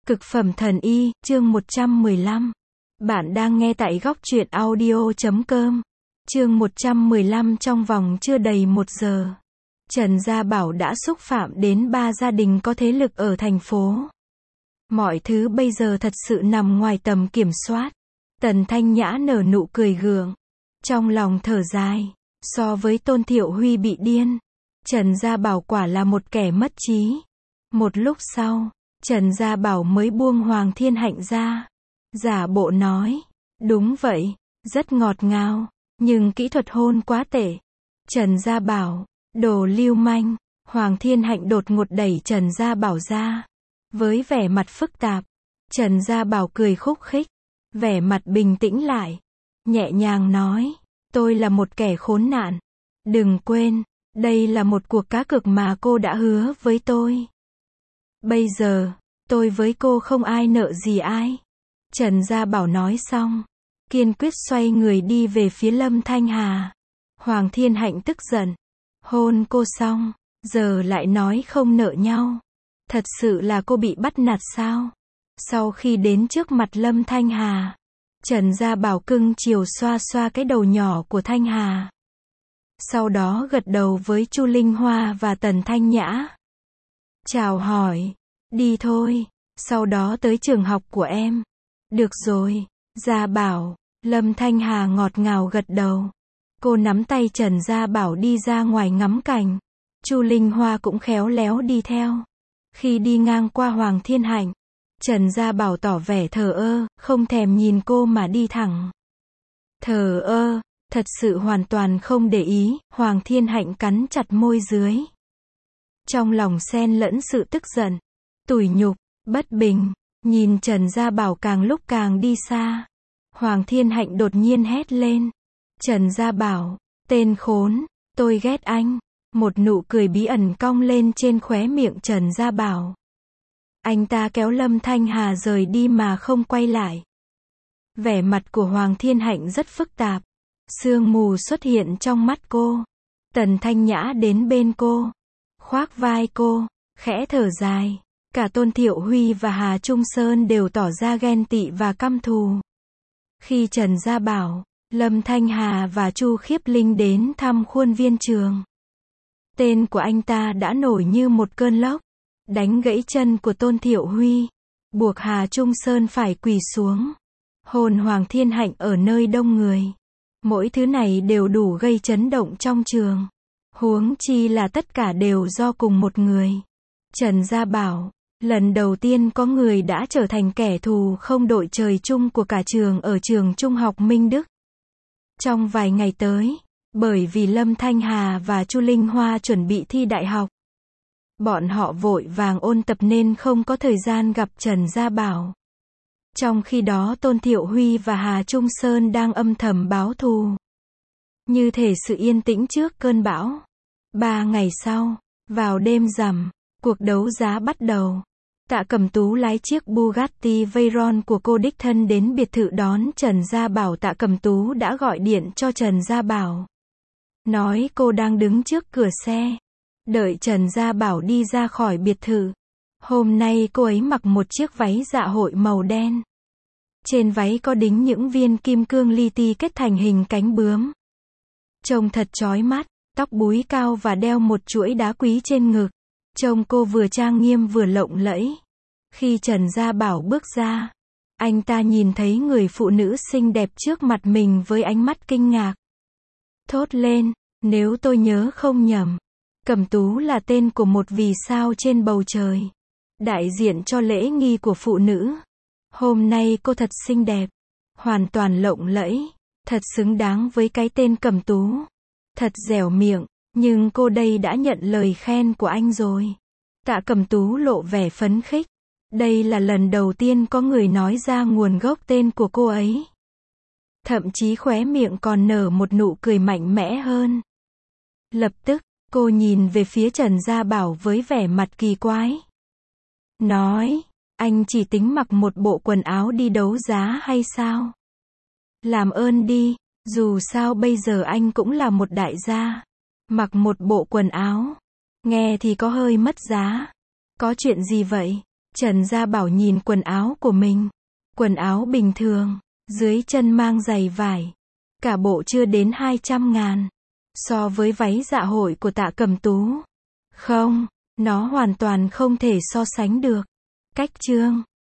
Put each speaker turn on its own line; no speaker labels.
Cực phẩm thần y, chương 115. Bạn đang nghe tại góc truyện audio.com. Chương 115. Trong vòng chưa đầy 1 giờ, Trần Gia Bảo đã xúc phạm đến 3 gia đình có thế lực ở thành phố. Mọi thứ bây giờ thật sự nằm ngoài tầm kiểm soát. Tần Thanh Nhã nở nụ cười gượng, trong lòng thở dài. So với Tôn Thiệu Huy bị điên, Trần Gia Bảo quả là một kẻ mất trí. Một lúc sau, Trần Gia Bảo mới buông Hoàng Thiên Hạnh ra, giả bộ nói, đúng vậy, rất ngọt ngào, nhưng kỹ thuật hôn quá tệ. Trần Gia Bảo, đồ lưu manh. Hoàng Thiên Hạnh đột ngột đẩy Trần Gia Bảo ra, với vẻ mặt phức tạp. Trần Gia Bảo cười khúc khích, vẻ mặt bình tĩnh lại, nhẹ nhàng nói, tôi là một kẻ khốn nạn. Đừng quên, đây là một cuộc cá cược mà cô đã hứa với tôi. Bây giờ, tôi với cô không ai nợ gì ai. Trần Gia Bảo nói xong, kiên quyết xoay người đi về phía Lâm Thanh Hà. Hoàng Thiên Hạnh tức giận, hôn cô xong, giờ lại nói không nợ nhau. Thật sự là cô bị bắt nạt sao? Sau khi đến trước mặt Lâm Thanh Hà, Trần Gia Bảo cưng chiều xoa xoa cái đầu nhỏ của Thanh Hà. Sau đó gật đầu với Chu Linh Hoa và Tần Thanh Nhã. Chào hỏi, đi thôi, sau đó tới trường học của em. Được rồi, Gia Bảo. Lâm Thanh Hà ngọt ngào gật đầu. Cô nắm tay Trần Gia Bảo đi ra ngoài ngắm cảnh. Chu Linh Hoa cũng khéo léo đi theo. Khi đi ngang qua Hoàng Thiên Hạnh, Trần Gia Bảo tỏ vẻ thờ ơ, không thèm nhìn cô mà đi thẳng. Thờ ơ, thật sự hoàn toàn không để ý. Hoàng Thiên Hạnh cắn chặt môi dưới, trong lòng xen lẫn sự tức giận, tủi nhục, bất bình. Nhìn Trần Gia Bảo càng lúc càng đi xa, Hoàng Thiên Hạnh đột nhiên hét lên. Trần Gia Bảo, tên khốn, tôi ghét anh. Một nụ cười bí ẩn cong lên trên khóe miệng Trần Gia Bảo. Anh ta kéo Lâm Thanh Hà rời đi mà không quay lại. Vẻ mặt của Hoàng Thiên Hạnh rất phức tạp. Sương mù xuất hiện trong mắt cô. Tần Thanh Nhã đến bên cô, khoác vai cô, khẽ thở dài. Cả Tôn Thiệu Huy và Hà Trung Sơn đều tỏ ra ghen tị và căm thù. Khi Trần Gia Bảo, Lâm Thanh Hà và Chu Khiếp Linh đến thăm khuôn viên trường, tên của anh ta đã nổi như một cơn lốc, đánh gãy chân của Tôn Thiệu Huy, buộc Hà Trung Sơn phải quỳ xuống, hôn Hoàng Thiên Hạnh ở nơi đông người. Mỗi thứ này đều đủ gây chấn động trong trường. Huống chi là tất cả đều do cùng một người. Trần Gia Bảo, lần đầu tiên có người đã trở thành kẻ thù không đội trời chung của cả trường ở trường Trung học Minh Đức. Trong vài ngày tới, bởi vì Lâm Thanh Hà và Chu Linh Hoa chuẩn bị thi đại học, bọn họ vội vàng ôn tập nên không có thời gian gặp Trần Gia Bảo. Trong khi đó Tôn Thiệu Huy và Hà Trung Sơn đang âm thầm báo thù, như thể sự yên tĩnh trước cơn bão. 3 ngày sau, vào đêm rằm, cuộc đấu giá bắt đầu. Tạ Cẩm Tú lái chiếc Bugatti Veyron của cô đích thân đến biệt thự đón Trần Gia Bảo. Tạ Cẩm Tú đã gọi điện cho Trần Gia Bảo, nói cô đang đứng trước cửa xe, đợi Trần Gia Bảo đi ra khỏi biệt thự. Hôm nay cô ấy mặc một chiếc váy dạ hội màu đen. Trên váy có đính những viên kim cương li ti kết thành hình cánh bướm, trông thật chói mắt. Tóc búi cao và đeo một chuỗi đá quý trên ngực, trông cô vừa trang nghiêm vừa lộng lẫy. Khi Trần Gia Bảo bước ra, anh ta nhìn thấy người phụ nữ xinh đẹp trước mặt mình với ánh mắt kinh ngạc. Thốt lên, nếu tôi nhớ không nhầm, Cẩm Tú là tên của một vì sao trên bầu trời, đại diện cho lễ nghi của phụ nữ. Hôm nay cô thật xinh đẹp, hoàn toàn lộng lẫy, thật xứng đáng với cái tên Cẩm Tú. Thật dẻo miệng, nhưng cô đây đã nhận lời khen của anh rồi. Tạ Cẩm Tú lộ vẻ phấn khích. Đây là lần đầu tiên có người nói ra nguồn gốc tên của cô ấy. Thậm chí khóe miệng còn nở một nụ cười mạnh mẽ hơn. Lập tức, cô nhìn về phía Trần Gia Bảo với vẻ mặt kỳ quái. Nói, anh chỉ tính mặc một bộ quần áo đi đấu giá hay sao? Làm ơn đi. Dù sao bây giờ anh cũng là một đại gia. Mặc một bộ quần áo, nghe thì có hơi mất giá. Có chuyện gì vậy? Trần Gia Bảo nhìn quần áo của mình. Quần áo bình thường, dưới chân mang giày vải. Cả bộ chưa đến 200.000. So với váy dạ hội của Tạ Cẩm Tú. Không, nó hoàn toàn không thể so sánh được. Cách trương.